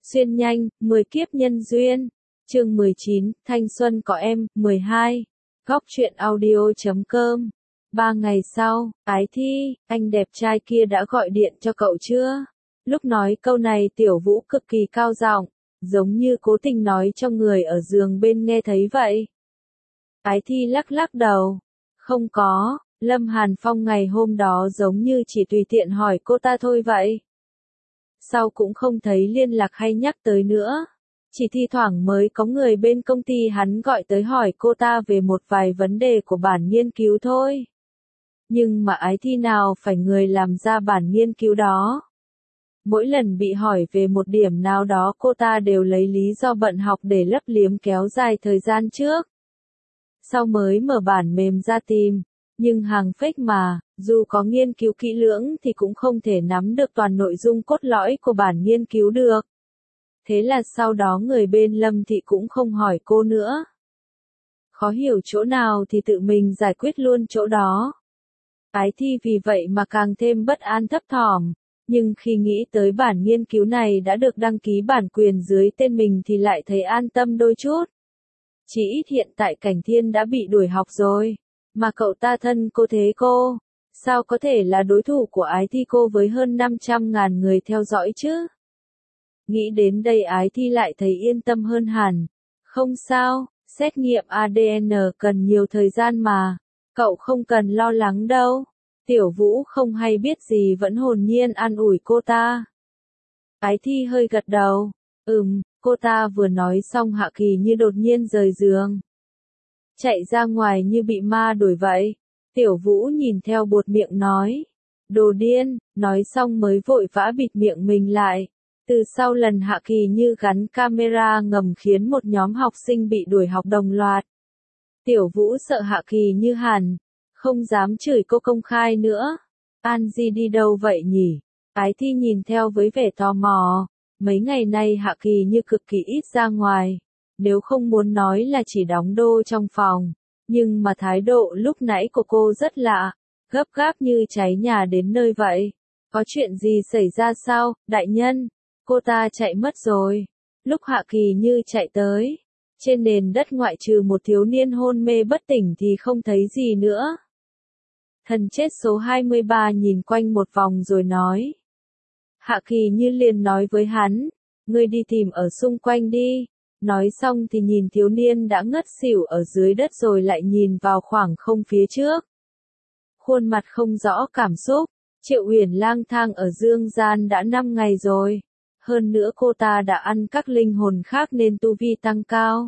Xuyên nhanh, 10 kiếp nhân duyên. Chương 19, Thanh xuân có em. 12. Góc truyện audio.com. 3 ngày sau, Ái Thi, anh đẹp trai kia đã gọi điện cho cậu chưa? Lúc nói câu này Tiểu Vũ cực kỳ cao giọng, giống như cố tình nói cho người ở giường bên nghe thấy vậy. Ái Thi lắc lắc đầu. Không có, Lâm Hàn Phong ngày hôm đó giống như chỉ tùy tiện hỏi cô ta thôi vậy. Sau cũng không thấy liên lạc hay nhắc tới nữa. Chỉ thi thoảng mới có người bên công ty hắn gọi tới hỏi cô ta về một vài vấn đề của bản nghiên cứu thôi. Nhưng mà Ái Thi nào phải người làm ra bản nghiên cứu đó. Mỗi lần bị hỏi về một điểm nào đó cô ta đều lấy lý do bận học để lấp liếm kéo dài thời gian trước. Sau mới mở bản mềm ra tìm. Nhưng hàng fake mà, dù có nghiên cứu kỹ lưỡng thì cũng không thể nắm được toàn nội dung cốt lõi của bản nghiên cứu được. Thế là sau đó người bên Lâm Thị cũng không hỏi cô nữa. Khó hiểu chỗ nào thì tự mình giải quyết luôn chỗ đó. Ái Thi vì vậy mà càng thêm bất an thấp thỏm, nhưng khi nghĩ tới bản nghiên cứu này đã được đăng ký bản quyền dưới tên mình thì lại thấy an tâm đôi chút. Chỉ ít hiện tại Cảnh Thiên đã bị đuổi học rồi, mà cậu ta thân cô thế cô, sao có thể là đối thủ của Ái Thi cô với hơn 500.000 người theo dõi chứ? Nghĩ đến đây Ái Thi lại thấy yên tâm hơn hẳn. Không sao, xét nghiệm ADN cần nhiều thời gian mà, cậu không cần lo lắng đâu. Tiểu Vũ không hay biết gì vẫn hồn nhiên an ủi cô ta. Ái Thi hơi gật đầu. Cô ta vừa nói xong Hạ Kỳ như đột nhiên rời giường. Chạy ra ngoài như bị ma đuổi vậy. Tiểu Vũ nhìn theo buột miệng nói. Đồ điên, nói xong mới vội vã bịt miệng mình lại. Từ sau lần Hạ Kỳ như gắn camera ngầm khiến một nhóm học sinh bị đuổi học đồng loạt. Tiểu Vũ sợ Hạ Kỳ như hẳn, không dám chửi cô công khai nữa. An Di đi đâu vậy nhỉ? Ái Thi nhìn theo với vẻ tò mò. Mấy ngày nay Hạ Kỳ như cực kỳ ít ra ngoài. Nếu không muốn nói là chỉ đóng đô trong phòng. Nhưng mà thái độ lúc nãy của cô rất lạ. Gấp gáp như cháy nhà đến nơi vậy. Có chuyện gì xảy ra sao, đại nhân? Cô ta chạy mất rồi. Lúc Hạ Kỳ như chạy tới. Trên nền đất ngoại trừ một thiếu niên hôn mê bất tỉnh thì không thấy gì nữa. Thần chết số 23 nhìn quanh một vòng rồi nói. Hạ Kỳ như liền nói với hắn. Ngươi đi tìm ở xung quanh đi. Nói xong thì nhìn thiếu niên đã ngất xỉu ở dưới đất rồi lại nhìn vào khoảng không phía trước. Khuôn mặt không rõ cảm xúc. Triệu Uyển lang thang ở dương gian đã 5 ngày rồi. Hơn nữa cô ta đã ăn các linh hồn khác nên tu vi tăng cao.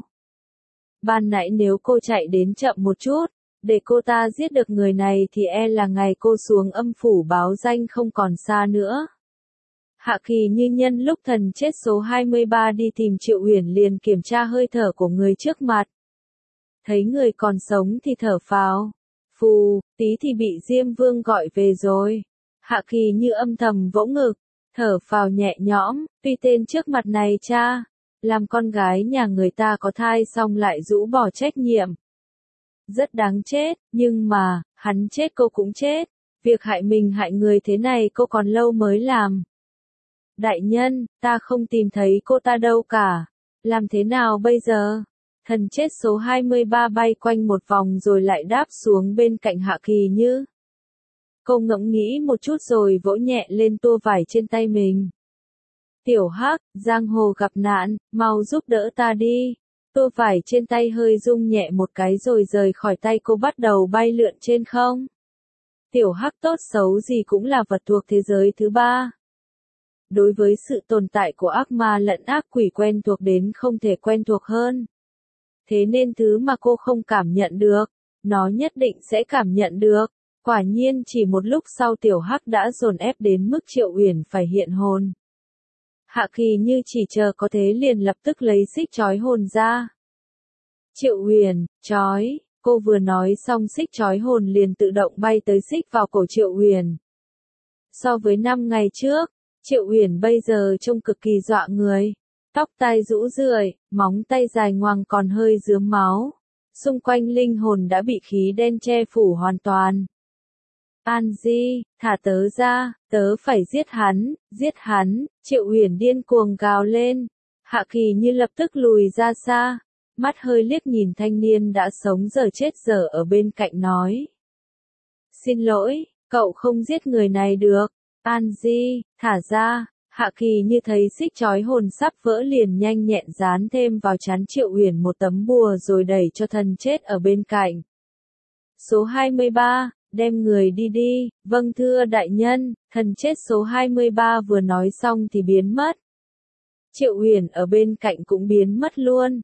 Ban nãy nếu cô chạy đến chậm một chút, để cô ta giết được người này thì e là ngày cô xuống âm phủ báo danh không còn xa nữa. Hạ Kỳ như nhân lúc thần chết số 23 đi tìm Triệu Uyển liền kiểm tra hơi thở của người trước mặt. Thấy người còn sống thì thở phào. Phù, tí thì bị Diêm Vương gọi về rồi. Hạ Kỳ như âm thầm vỗ ngực, thở phào nhẹ nhõm, tuy tên trước mặt này cha, làm con gái nhà người ta có thai xong lại rũ bỏ trách nhiệm. Rất đáng chết, nhưng mà, hắn chết cô cũng chết, việc hại mình hại người thế này cô còn lâu mới làm. Đại nhân, ta không tìm thấy cô ta đâu cả, làm thế nào bây giờ? Thần chết số 23 bay quanh một vòng rồi lại đáp xuống bên cạnh Hạ Kỳ như. Cô ngẫm nghĩ một chút rồi vỗ nhẹ lên tua vải trên tay mình. Tiểu Hắc, giang hồ gặp nạn, mau giúp đỡ ta đi. Tua vải trên tay hơi rung nhẹ một cái rồi rời khỏi tay cô bắt đầu bay lượn trên không. Tiểu Hắc tốt xấu gì cũng là vật thuộc thế giới thứ ba. Đối với sự tồn tại của ác ma lẫn ác quỷ quen thuộc đến không thể quen thuộc hơn. Thế nên thứ mà cô không cảm nhận được, nó nhất định sẽ cảm nhận được. Quả nhiên chỉ một lúc sau Tiểu Hắc đã dồn ép đến mức Triệu Uyển phải hiện hồn. Hạ Kỳ như chỉ chờ có thế liền lập tức lấy xích trói hồn ra. Triệu Uyển, trói, cô vừa nói xong xích trói hồn liền tự động bay tới xích vào cổ Triệu Uyển. So với 5 ngày trước, Triệu Uyển bây giờ trông cực kỳ dọa người. Tóc tai rũ rượi, móng tay dài ngoằng còn hơi rướm máu. Xung quanh linh hồn đã bị khí đen che phủ hoàn toàn. An Di, thả tớ ra, tớ phải giết hắn, Triệu Uyển điên cuồng gào lên. Hạ Kỳ Như lập tức lùi ra xa, mắt hơi liếc nhìn thanh niên đã sống giờ chết giờ ở bên cạnh nói. Xin lỗi, cậu không giết người này được, An Di, thả ra. Hạ Kỳ Như thấy xích chói hồn sắp vỡ liền nhanh nhẹn dán thêm vào trán Triệu Uyển một tấm bùa rồi đẩy cho thần chết ở bên cạnh. Số 23, đem người đi đi, vâng thưa đại nhân, thần chết số 23 vừa nói xong thì biến mất. Triệu Uyển ở bên cạnh cũng biến mất luôn.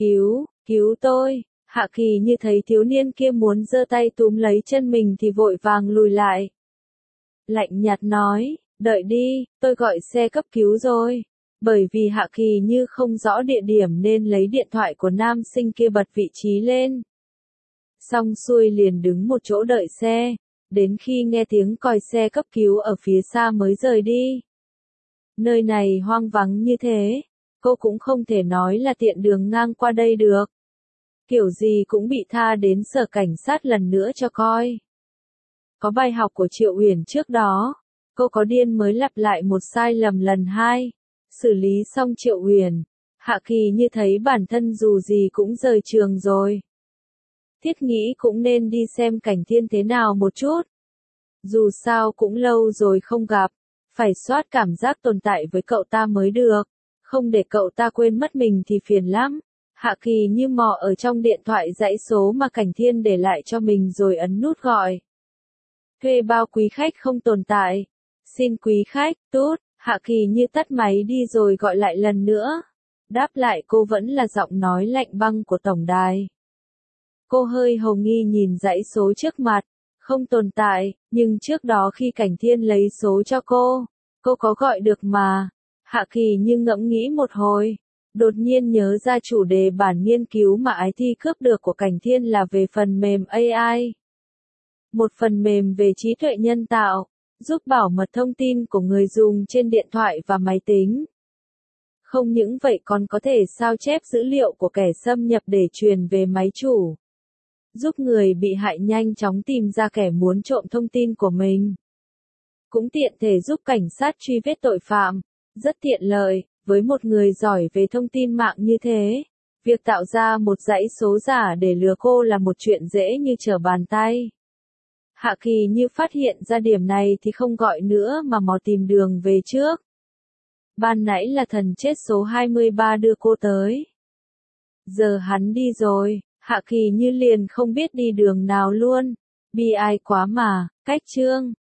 Cứu tôi. Hạ Kỳ Như thấy thiếu niên kia muốn giơ tay túm lấy chân mình thì vội vàng lùi lại. Lạnh nhạt nói, đợi đi, tôi gọi xe cấp cứu rồi. Bởi vì Hạ Kỳ Như không rõ địa điểm nên lấy điện thoại của nam sinh kia bật vị trí lên. Xong xuôi liền đứng một chỗ đợi xe, đến khi nghe tiếng còi xe cấp cứu ở phía xa mới rời đi. Nơi này hoang vắng như thế, cô cũng không thể nói là tiện đường ngang qua đây được. Kiểu gì cũng bị tha đến sở cảnh sát lần nữa cho coi. Có bài học của Triệu Uyển trước đó, cô có điên mới lặp lại một sai lầm lần hai. Xử lý xong Triệu Uyển, Hạ Kỳ Như thấy bản thân dù gì cũng rời trường rồi. Thiết nghĩ cũng nên đi xem Cảnh Thiên thế nào một chút. Dù sao cũng lâu rồi không gặp, phải soát cảm giác tồn tại với cậu ta mới được, không để cậu ta quên mất mình thì phiền lắm. Hạ Kỳ Như mò ở trong điện thoại dãy số mà Cảnh Thiên để lại cho mình rồi ấn nút gọi. Thuê bao quý khách không tồn tại. Xin quý khách, tút, Hạ Kỳ Như tắt máy đi rồi gọi lại lần nữa. Đáp lại cô vẫn là giọng nói lạnh băng của tổng đài. Cô hơi hồ nghi nhìn dãy số trước mặt, không tồn tại, nhưng trước đó khi Cảnh Thiên lấy số cho cô có gọi được mà. Hạ Kỳ Như ngẫm nghĩ một hồi, đột nhiên nhớ ra chủ đề bản nghiên cứu mà ái thi cướp được của Cảnh Thiên là về phần mềm AI. Một phần mềm về trí tuệ nhân tạo, giúp bảo mật thông tin của người dùng trên điện thoại và máy tính. Không những vậy còn có thể sao chép dữ liệu của kẻ xâm nhập để truyền về máy chủ, giúp người bị hại nhanh chóng tìm ra kẻ muốn trộm thông tin của mình. Cũng tiện thể giúp cảnh sát truy vết tội phạm, rất tiện lợi, với một người giỏi về thông tin mạng như thế. Việc tạo ra một dãy số giả để lừa cô là một chuyện dễ như trở bàn tay. Hạ Kỳ Như phát hiện ra điểm này thì không gọi nữa mà mò tìm đường về trước. Ban nãy là thần chết số 23 đưa cô tới. Giờ hắn đi rồi, Hạ Kỳ Như liền không biết đi đường nào luôn. Bi ai quá mà, cách chương.